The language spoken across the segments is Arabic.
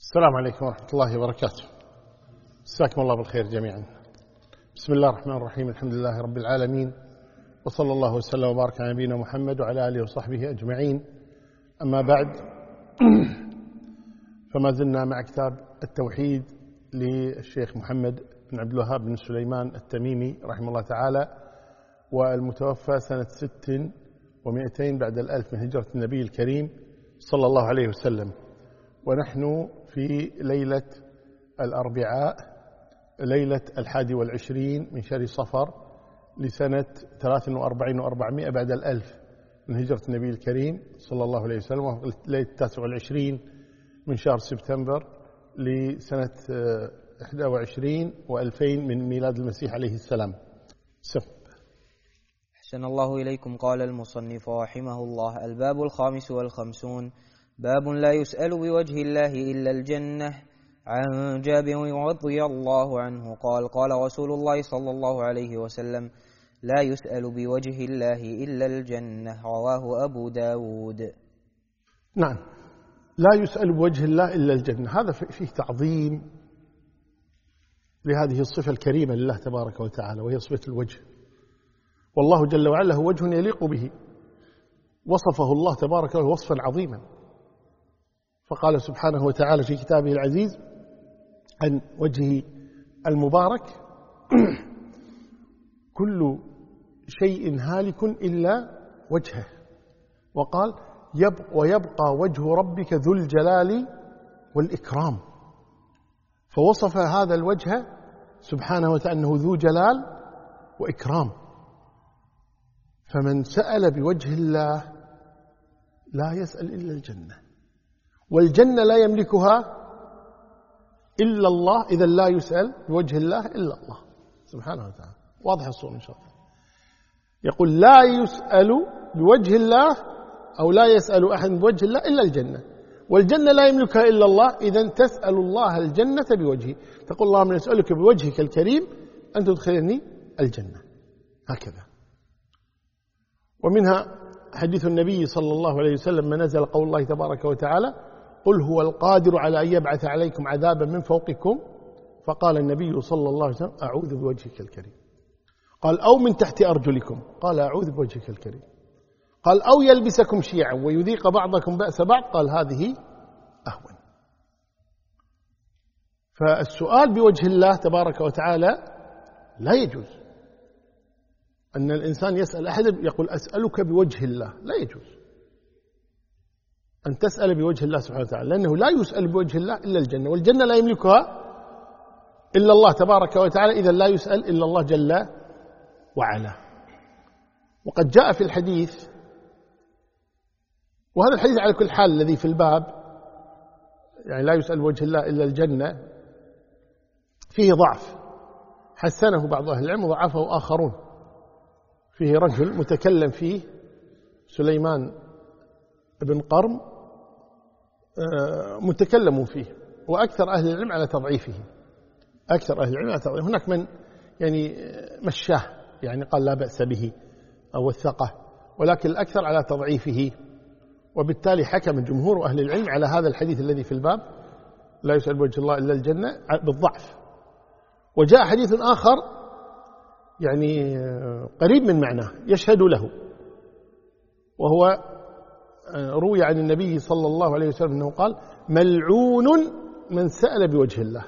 السلام عليكم ورحمة الله وبركاته. مساكم الله بالخير جميعا. بسم الله الرحمن الرحيم. الحمد لله رب العالمين، وصلى الله وسلم وبارك على نبينا محمد وعلى آله وصحبه أجمعين. أما بعد، فما زلنا مع كتاب التوحيد للشيخ محمد بن عبد الوهاب بن سليمان التميمي رحمه الله تعالى، والمتوفى سنة 600 بعد الألف من هجرة النبي الكريم صلى الله عليه وسلم. ونحن في ليلة الأربعاء، ليلة 21 من شهر صفر لسنة 43 و400 بعد الألف من هجرة النبي الكريم صلى الله عليه وسلم، وهو ليلة 29 من شهر سبتمبر لسنة 21 و2000 من ميلاد المسيح عليه السلام. أحسن الله إليكم. قال المصنف رحمه الله: الباب 55 باب لا يسأل بوجه الله إلا الجنة. عن جابر رضي الله عنه قال: قال رسول الله صلى الله عليه وسلم: لا يسأل بوجه الله إلا الجنة. رواه أبو داود. نعم، لا يسأل بوجه الله إلا الجنة، هذا فيه تعظيم لهذه الصفة الكريمة لله تبارك وتعالى، وهي صفة الوجه. والله جل وعلا له وجه يليق به، وصفه الله تبارك وتعالى وصفا عظيما، فقال سبحانه وتعالى في كتابه العزيز عن وجهه المبارك: كل شيء هالك إلا وجهه. وقال: ويبقى وجه ربك ذو الجلال والإكرام. فوصف هذا الوجه سبحانه وتعالى أنه ذو جلال وإكرام. فمن سأل بوجه الله لا يسأل إلا الجنة، والجنة لا يملكها إلا الله، إذا لا يسأل بوجه الله إلا الله سبحانه وتعالى. واضح الصورة إن شاء الله. يقول: لا يسأل بوجه الله، أو لا يسأل أحد بوجه الله إلا الجنة، والجنة لا يملكها إلا الله، إذن تسأل الله الجنة بوجهه. تقول: اللهم نسألك بوجهك الكريم أن تدخلني الجنة. هكذا. ومنها حديث النبي صلى الله عليه وسلم: ما نزل قول الله تبارك وتعالى: قل هو القادر على أن يبعث عليكم عذابا من فوقكم. فقال النبي صلى الله عليه وسلم: أعوذ بوجهك الكريم. قال: أو من تحت أرجلكم. قال: أعوذ بوجهك الكريم. قال: أو يلبسكم شيعا ويذيق بعضكم بأس بعض. قال: هذه أهون. فالسؤال بوجه الله تبارك وتعالى لا يجوز أن الإنسان يسأل أحد يقول: أسألك بوجه الله. لا يجوز أن تسأل بوجه الله سبحانه وتعالى، لأنه لا يسأل بوجه الله إلا الجنة، والجنة لا يملكها إلا الله تبارك وتعالى، إذا لا يسأل إلا الله جل وعلا. وقد جاء في الحديث، وهذا الحديث على كل حال الذي في الباب، يعني لا يسأل بوجه الله إلا الجنة، فيه ضعف، حسنه بعض أهل العلم وضعفه آخرون. فيه رجل متكلم فيه سليمان بن قرم، متكلم فيه، وأكثر أهل العلم على تضعيفه. أكثر أهل العلم على تضعيفه. هناك من يعني مشاه، يعني قال لا بأس به أو وثقه، ولكن الأكثر على تضعيفه. وبالتالي حكم جمهور أهل العلم على هذا الحديث الذي في الباب: لا يسأل بوجه الله إلا الجنة، بالضعف. وجاء حديث آخر يعني قريب من معناه يشهد له، وهو روي عن النبي صلى الله عليه وسلم أنه قال: ملعون من سأل بوجه الله،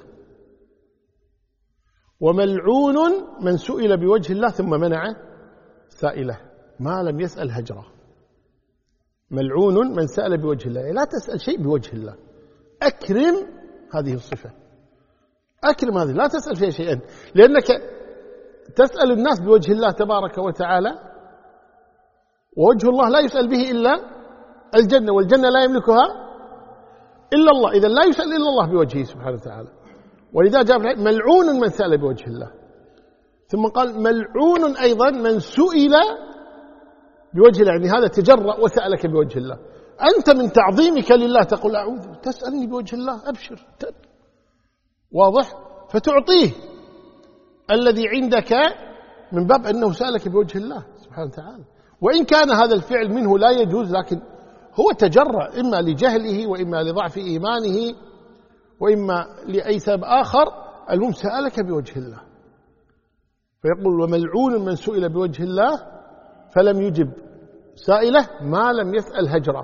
وملعون من سئل بوجه الله ثم منع سائله ما لم يسأل هجره. ملعون من سأل بوجه الله، لا تسأل شيء بوجه الله، أكرم هذه الصفة، أكرم هذه، لا تسأل فيها شيئا، لأنك تسأل الناس بوجه الله تبارك وتعالى، ووجه الله لا يسأل به إلا الجنة، والجنة لا يملكها إلا الله، إذا لا يسأل إلا الله بوجهه سبحانه وتعالى. ولذا جاء ملعون من سأل بوجه الله، ثم قال: ملعون أيضا من سئل بوجه الله، يعني هذا تجرأ وسألك بوجه الله. أنت من تعظيمك لله تقول: أعوذ، تسألني بوجه الله، أبشر. واضح؟ فتعطيه الذي عندك من باب أنه سألك بوجه الله سبحانه وتعالى. وإن كان هذا الفعل منه لا يجوز، لكن هو تجرأ إما لجهله وإما لضعف إيمانه وإما لأي سبب آخر، المهم سألك بوجه الله. فيقول وملعون من سئل بوجه الله فلم يجب سائله ما لم يسأل هجرا.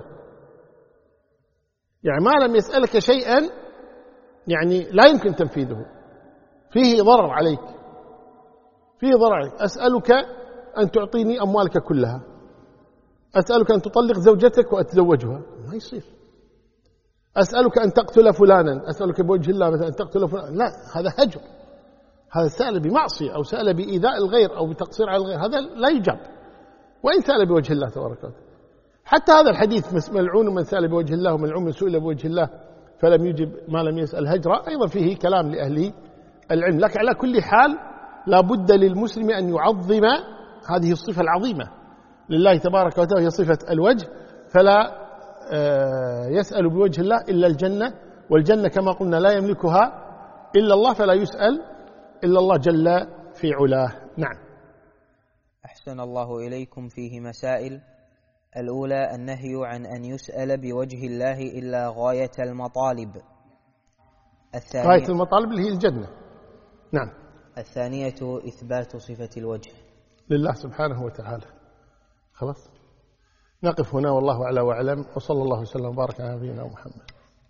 يعني ما لم يسألك شيئا يعني لا يمكن تنفيذه، فيه ضرر عليك، فيه ضرر عليك. أسألك أن تعطيني أموالك كلها، أسألك أن تطلق زوجتك وأتزوجها، ما يصير. أسألك أن تقتل فلانا، أسألك بوجه الله مثلا أن تقتل فلانا، لا، هذا هجر، هذا سأل بمعصية أو سأل بإيذاء الغير أو بتقصير على الغير، هذا لا يجاب. وإن سأل بوجه الله تبارك وتعالى. حتى هذا الحديث ملعون من سأل بوجه الله وملعون من سئل بوجه الله فلم يجب ما لم يسأل هجرا، أيضا فيه كلام لأهل العلم. لكن على كل حال لا بد للمسلم أن يعظم هذه الصفة العظيمة لله تبارك وتعالى، هي صفة الوجه، فلا يسأل بوجه الله إلا الجنة، والجنة كما قلنا لا يملكها إلا الله، فلا يسأل إلا الله جل في علاه. نعم. أحسن الله إليكم. فيه مسائل. الأولى النهي عن أن يسأل بوجه الله إلا غاية المطالب. غاية المطالب اللي هي الجنة. نعم. الثانية إثبات صفة الوجه لله سبحانه وتعالى. خلاص نقف هنا، والله أعلى وأعلم، وصلى الله وسلم وبارك على نبينا محمد.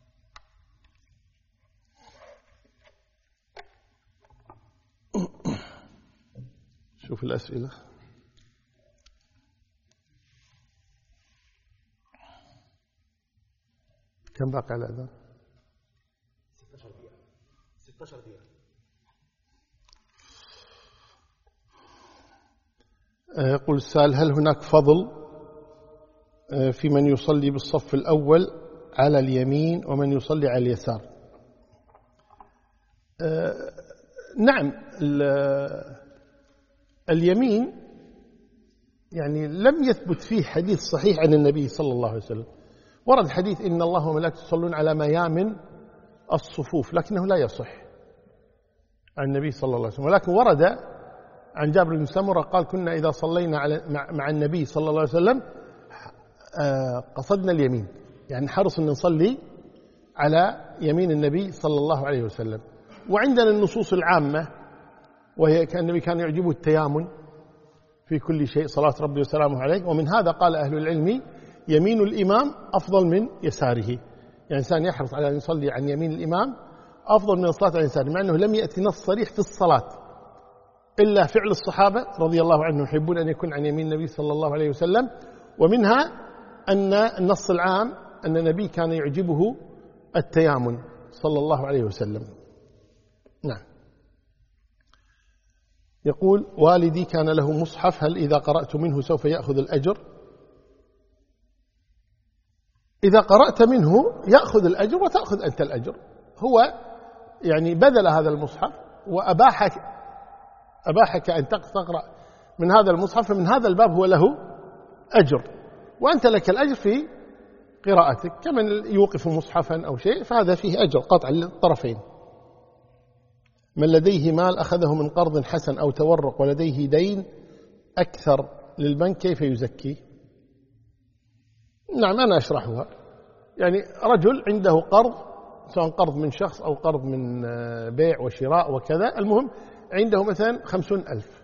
شوف الأسئلة. كم باقي على الأذان؟ 16 دقيقة. 16 دقيقة. يقول السائل هل هناك فضل في من يصلي بالصف الأول على اليمين ومن يصلي على اليسار؟ نعم. اليمين يعني لم يثبت فيه حديث صحيح عن النبي صلى الله عليه وسلم. ورد حديث إن الله وملائكته يصلون على ميامن الصفوف، لكنه لا يصح عن النبي صلى الله عليه وسلم. ولكن ورد عن جابر بن سمرة قال كنا إذا صلينا مع النبي صلى الله عليه وسلم قصدنا اليمين، يعني حرص أن نصلي على يمين النبي صلى الله عليه وسلم. وعندنا النصوص العامة، وهي كان النبي كان يعجبه التيامن في كل شيء صلاة ربي وسلامه عليه. ومن هذا قال أهل العلم يمين الإمام أفضل من يساره، يعني إنسان يحرص على أن يصلي عن يمين الإمام أفضل من الصلاة عن يساره، مع أنه لم يأتي نص صريح في الصلاة إلا فعل الصحابة رضي الله عنهم يحبون أن يكون عن يمين النبي صلى الله عليه وسلم. ومنها أن النص العام أن النبي كان يعجبه التيامن صلى الله عليه وسلم. نعم. يقول والدي كان له مصحف، هل إذا قرأت منه سوف يأخذ الأجر؟ إذا قرأت منه يأخذ الأجر وتأخذ أنت الأجر. هو يعني بذل هذا المصحف وأباحك أن تقرأ من هذا المصحف، فمن هذا الباب هو له أجر، وأنت لك الأجر في قراءتك. كمن يوقف مصحفا أو شيء فهذا فيه أجر قطع للطرفين. من لديه مال أخذه من قرض حسن أو تورق ولديه دين أكثر للبنك كيف يزكي؟ نعم أنا أشرحها. يعني رجل عنده قرض، سواء قرض من شخص أو قرض من بيع وشراء وكذا، المهم عنده مثلا 50,000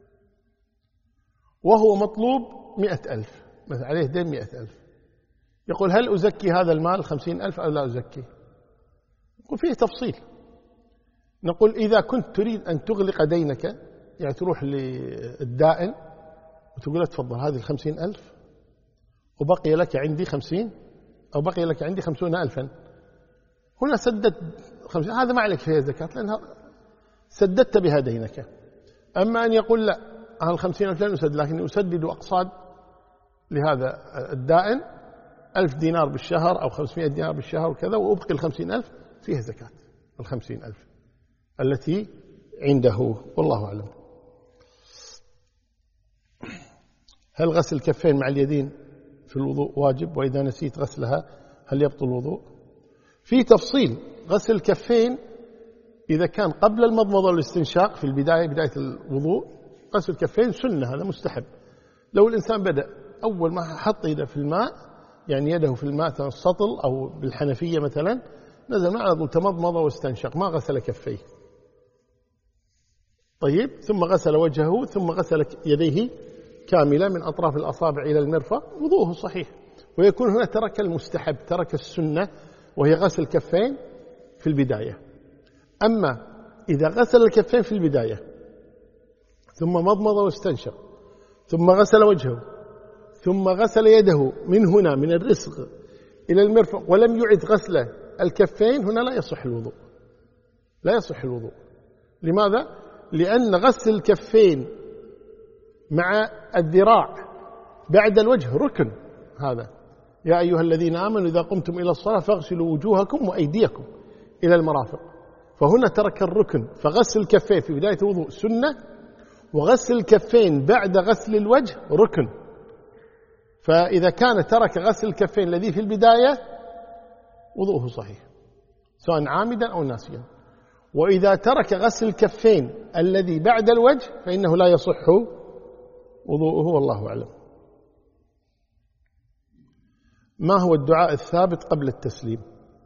وهو مطلوب 100,000 مثلا، عليه دين 100,000. يقول هل أزكي هذا المال 50,000 أو لا أزكي؟ يقول فيه تفصيل. نقول إذا كنت تريد أن تغلق دينك، يعني تروح للدائن وتقول له تفضل هذه 50,000 وبقي لك عندي 50 أو بقي لك عندي 50,000، هنا سددت 50، هذا ما عليك فيها زكاة لأنها سددت بها دينك. أما أن يقول لا هذه 50,000 لن أسدد، لكن أسدد أقساط لهذا الدائن 1000 دينار بالشهر أو 500 دينار بالشهر وكذا، وأبقي 50,000 فيها زكاة 50,000 التي عنده، والله أعلم. هل غسل الكفين مع اليدين في الوضوء واجب؟ وإذا نسيت غسلها هل يبطل الوضوء؟ في تفصيل. غسل الكفين إذا كان قبل المضمضة والاستنشاق في البداية، بداية الوضوء، غسل الكفين سنة، هذا مستحب. لو الإنسان بدأ أول ما حط يده في الماء، يعني يده في الماء السطل أو بالحنفية مثلا، نزل معه على طول تمضمض واستنشق، ما غسل كفيه. طيب، ثم غسل وجهه، ثم غسل يديه كاملة من أطراف الأصابع إلى المرفق، وضوءه صحيح. ويكون هنا ترك المستحب، ترك السنة، وهي غسل الكفين في البداية. أما إذا غسل الكفين في البداية ثم مضمض واستنشق ثم غسل وجهه ثم غسل يده من هنا من الرسغ إلى المرفق ولم يعد غسل الكفين، هنا لا يصح الوضوء، لا يصح الوضوء. لماذا؟ لأن غسل الكفين مع الذراع بعد الوجه ركن. هذا يا أيها الذين آمنوا إذا قمتم إلى الصلاة فاغسلوا وجوهكم وأيديكم إلى المرافق. فهنا ترك الركن، فغسل الكفين في بداية الوضوء سنة، وغسل الكفين بعد غسل الوجه ركن. فإذا كان ترك غسل الكفين الذي في البداية وضوءه صحيح سواء عامدا أو ناسيا. وإذا ترك غسل الكفين الذي بعد الوجه فإنه لا يصح وضوءه، والله أعلم. ما هو الدعاء الثابت قبل التسليم؟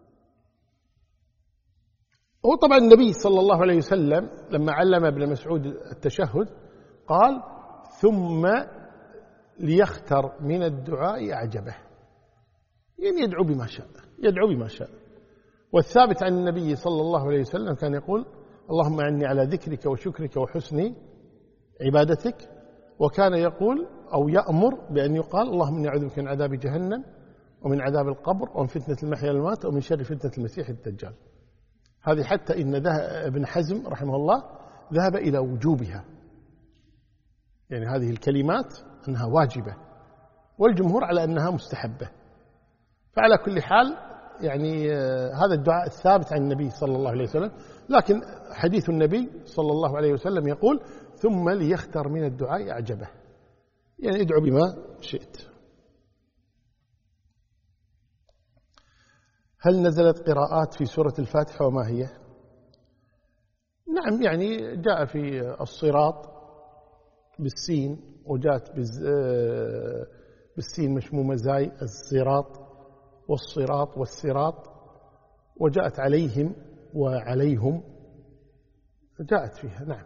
هو طبعا النبي صلى الله عليه وسلم لما علم ابن مسعود التشهد قال ثم ليختر من الدعاء أعجبه، يعني يدعو بما شاء، يدعو بما شاء. والثابت عن النبي صلى الله عليه وسلم كان يقول اللهم أعني على ذكرك وشكرك وحسن عبادتك، وكان يقول أو يأمر بأن يقال اللهم إني أعوذ بك من عذاب جهنم ومن عذاب القبر ومن فتنة المحيا والممات ومن شر فتنة المسيح الدجال. هذه حتى إن ابن حزم رحمه الله ذهب إلى وجوبها، يعني هذه الكلمات أنها واجبة، والجمهور على أنها مستحبة. فعلى كل حال يعني هذا الدعاء الثابت عن النبي صلى الله عليه وسلم. لكن حديث النبي صلى الله عليه وسلم يقول ثم ليختر من الدعاء أعجبه، يعني ادعو بما شئت. هل نزلت قراءات في سورة الفاتحة وما هي؟ نعم، يعني جاء في الصراط بالسين، وجاءت بالسين مشمومة زاي الصراط والصراط والصراط، وجاءت عليهم وعليهم، جاءت فيها. نعم.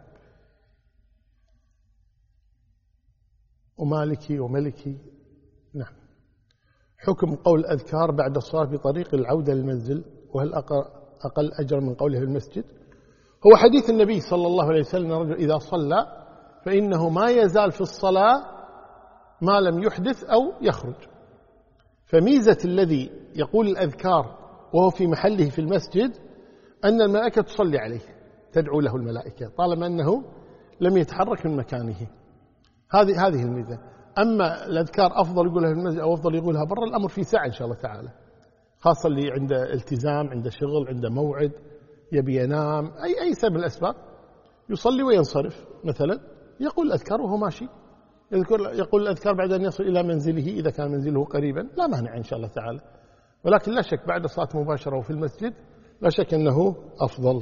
ومالكي وملكي. نعم. حكم قول أذكار بعد الصلاة بطريق العودة للمنزل، وهل أقل أجر من قوله في المسجد؟ هو حديث النبي صلى الله عليه وسلم رجل إذا صلى فإنه ما يزال في الصلاة ما لم يحدث أو يخرج. فميزة الذي يقول الأذكار وهو في محله في المسجد أن الملائكة تصلي عليه، تدعو له الملائكة طالما أنه لم يتحرك من مكانه. هذه الميزة. أما الأذكار أفضل يقولها في المسجد أو أفضل يقولها برا، الأمر في ساعة إن شاء الله تعالى، خاصة اللي عنده التزام، عنده شغل، عنده موعد، يبي ينام، أي سبب من الأسباب، يصلي وينصرف مثلا يقول الأذكار وهو ماشي، يقول الأذكار بعد أن يصل إلى منزله إذا كان منزله قريبا، لا مانع إن شاء الله تعالى. ولكن لا شك بعد الصلاة مباشرة وفي المسجد لا شك أنه أفضل.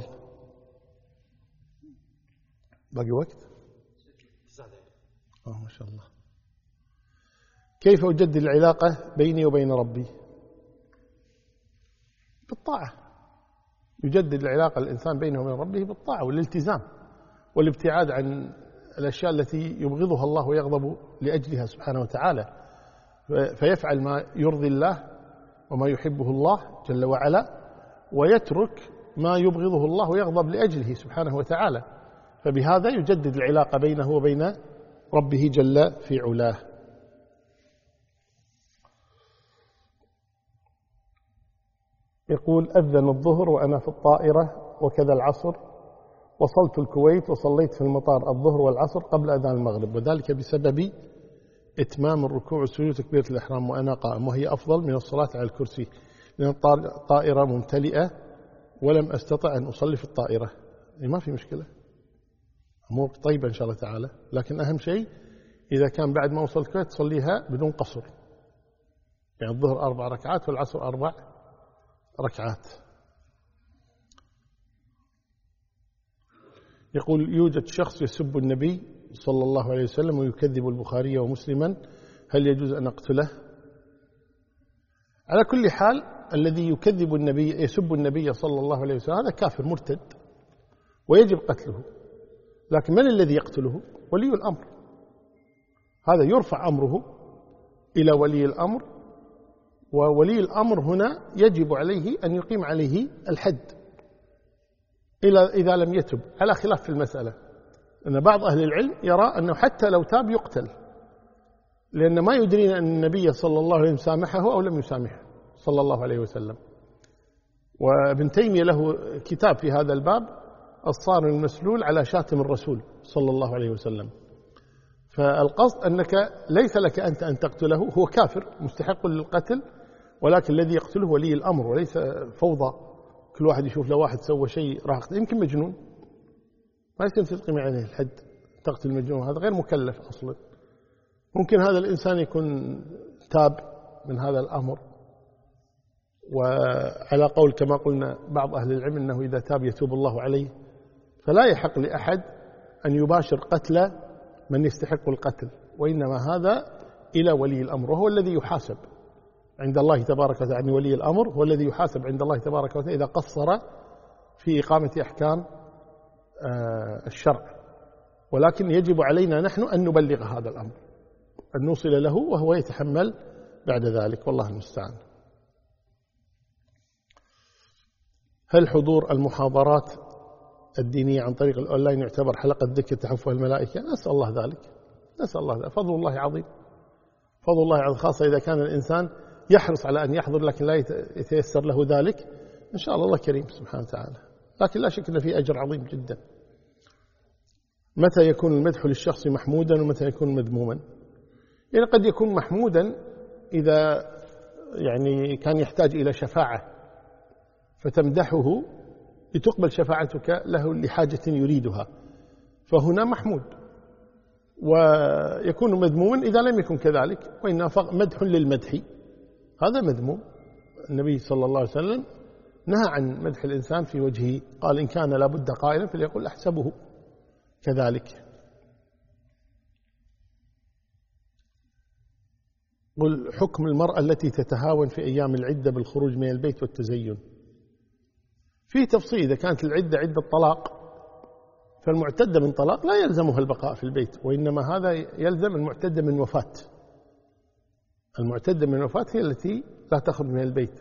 باقي وقت؟ ما شاء الله. كيف أجدد العلاقة بيني وبين ربي؟ بالطاعة. يجدد العلاقة الإنسان بينه وبين ربه بالطاعة والالتزام والابتعاد عن الأشياء التي يبغضها الله ويغضب لأجلها سبحانه وتعالى، فيفعل ما يرضي الله وما يحبه الله جل وعلا، ويترك ما يبغضه الله ويغضب لأجله سبحانه وتعالى. فبهذا يجدد العلاقة بينه وبين ربه جل في علاه. يقول أذن الظهر وأنا في الطائرة وكذا العصر، وصلت الكويت وصليت في المطار الظهر والعصر قبل أذان المغرب، وذلك بسبب إتمام الركوع والسجود وتكبيرة الإحرام وأنا قائم، وهي أفضل من الصلاة على الكرسي لأن الطائرة ممتلئة ولم أستطع أن أصلي في الطائرة. ما في مشكلة، أمور طيبة إن شاء الله تعالى، لكن أهم شيء إذا كان بعد ما وصلت الكويت تصليها بدون قصر، يعني الظهر 4 ركعات والعصر 4 ركعات. يقول يوجد شخص يسب النبي صلى الله عليه وسلم ويكذب البخاري ومسلما، هل يجوز أن أقتله؟ على كل حال الذي يكذب النبي يسب النبي صلى الله عليه وسلم هذا كافر مرتد ويجب قتله. لكن من الذي يقتله؟ ولي الأمر. هذا يرفع أمره إلى ولي الأمر، وولي الأمر هنا يجب عليه أن يقيم عليه الحد إذا لم يتب، على خلاف في المسألة. أن بعض أهل العلم يرى أنه حتى لو تاب يقتل، لأن ما يدرين أن النبي صلى الله عليه وسلم سامحه أو لم يسامحه صلى الله عليه وسلم. وابن تيمية له كتاب في هذا الباب، الصارم المسلول على شاتم الرسول صلى الله عليه وسلم. فالقصد أنك ليس لك أنت أن تقتله، هو كافر مستحق للقتل، ولكن الذي يقتله ولي الأمر، وليس فوضى كل واحد يشوف لو واحد سوى شيء راح يقتل. يمكن مجنون ما يمكن تقيم عليه الحد، تقتل المجنون، هذا غير مكلف أصلا. ممكن هذا الإنسان يكون تاب من هذا الأمر، وعلى قول كما قلنا بعض أهل العلم أنه إذا تاب يتوب الله عليه، فلا يحق لأحد أن يباشر قتل من يستحق القتل، وإنما هذا إلى ولي الأمر، وهو الذي يحاسب عند الله تبارك وتعالى. يعني ولي الأمر هو الذي يحاسب عند الله تبارك وتعالى إذا قصر في إقامة أحكام الشرع. ولكن يجب علينا نحن أن نبلغ هذا الأمر، أن نوصل له وهو يتحمل بعد ذلك، والله المستعان. هل حضور المحاضرات الدينية عن طريق الأونلاين يعتبر حلقة ذكر تحفها الملائكة؟ نسأل الله ذلك، نسأل الله ذلك. فضل الله عظيم، فضل الله عظيم، خاصة إذا كان الإنسان يحرص على أن يحضر لكن لا يتيسر له ذلك. إن شاء الله كريم سبحانه وتعالى، لكن لا شك أن فيه أجر عظيم جدا. متى يكون المدح للشخص محمودا ومتى يكون مذموما؟ يعني قد يكون محمودا إذا يعني كان يحتاج إلى شفاعة فتمدحه لتقبل شفاعتك له لحاجة يريدها، فهنا محمود. ويكون مذموما إذا لم يكن كذلك، وإنما مدح للمدح، هذا مذموم. النبي صلى الله عليه وسلم نهى عن مدح الإنسان في وجهه، قال إن كان لابد قائلا فليقل أحسبه كذلك. قل حكم المرأة التي تتهاون في أيام العدة بالخروج من البيت والتزين. فيه تفصيل، إذا كانت العدة عدة طلاق فالمعتدة من طلاق لا يلزمها البقاء في البيت، وإنما هذا يلزم المعتدة من وفاة. المعتدة من وفاة هي التي لا تخرج من البيت،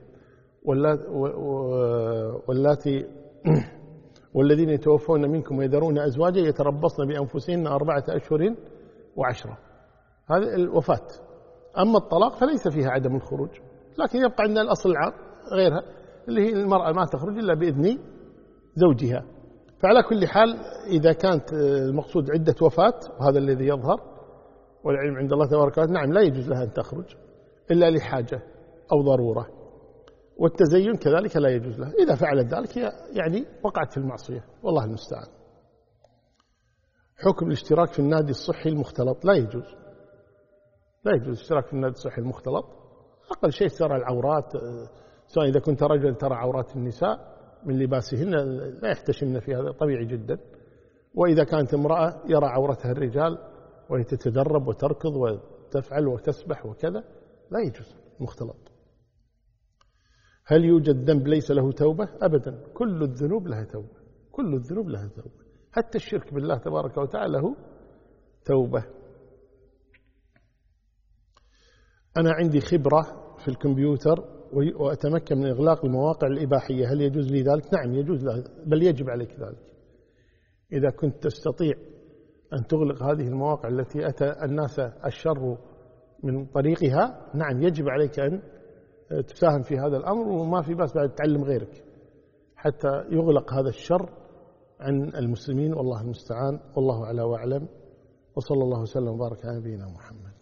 واللاتي والذين يتوفون منكم ويذرون أزواجا يتربصن بأنفسهن 4 أشهر و10، هذه الوفاة. أما الطلاق فليس فيها عدم الخروج، لكن يبقى عندنا الأصل العام غيرها، اللي هي المرأة ما تخرج إلا بإذن زوجها. فعلى كل حال إذا كانت المقصود عدة وفاة، وهذا الذي يظهر والعلم عند الله تبارك وتعالى، نعم لا يجوز لها أن تخرج إلا لحاجة أو ضرورة. والتزين كذلك لا يجوز لها، إذا فعلت ذلك يعني وقعت في المعصية، والله المستعان. حكم الاشتراك في النادي الصحي المختلط، لا يجوز، لا يجوز الاشتراك في النادي الصحي المختلط. أقل شيء ترى العورات، سواء إذا كنت رجل ترى عورات النساء من لباسهن، لا يحتشمن في هذا، طبيعي جدا. وإذا كانت امرأة يرى عورتها الرجال وهي تتدرب وتركض وتفعل وتسبح وكذا، لا يجوز مختلط. هل يوجد ذنب ليس له توبة؟ أبدا، كل الذنوب لها توبة، كل الذنوب لها توبة، حتى الشرك بالله تبارك وتعالى له توبة. أنا عندي خبرة في الكمبيوتر وأتمكن من إغلاق المواقع الإباحية، هل يجوز لي ذلك؟ نعم يجوز له، بل يجب عليك ذلك. إذا كنت تستطيع أن تغلق هذه المواقع التي أتى الناس الشر من طريقها، نعم يجب عليك أن تساهم في هذا الأمر، وما في بأس بعد تعلم غيرك حتى يغلق هذا الشر عن المسلمين، والله المستعان، والله أعلى وأعلم، وصلى الله وسلم وبارك على نبينا محمد.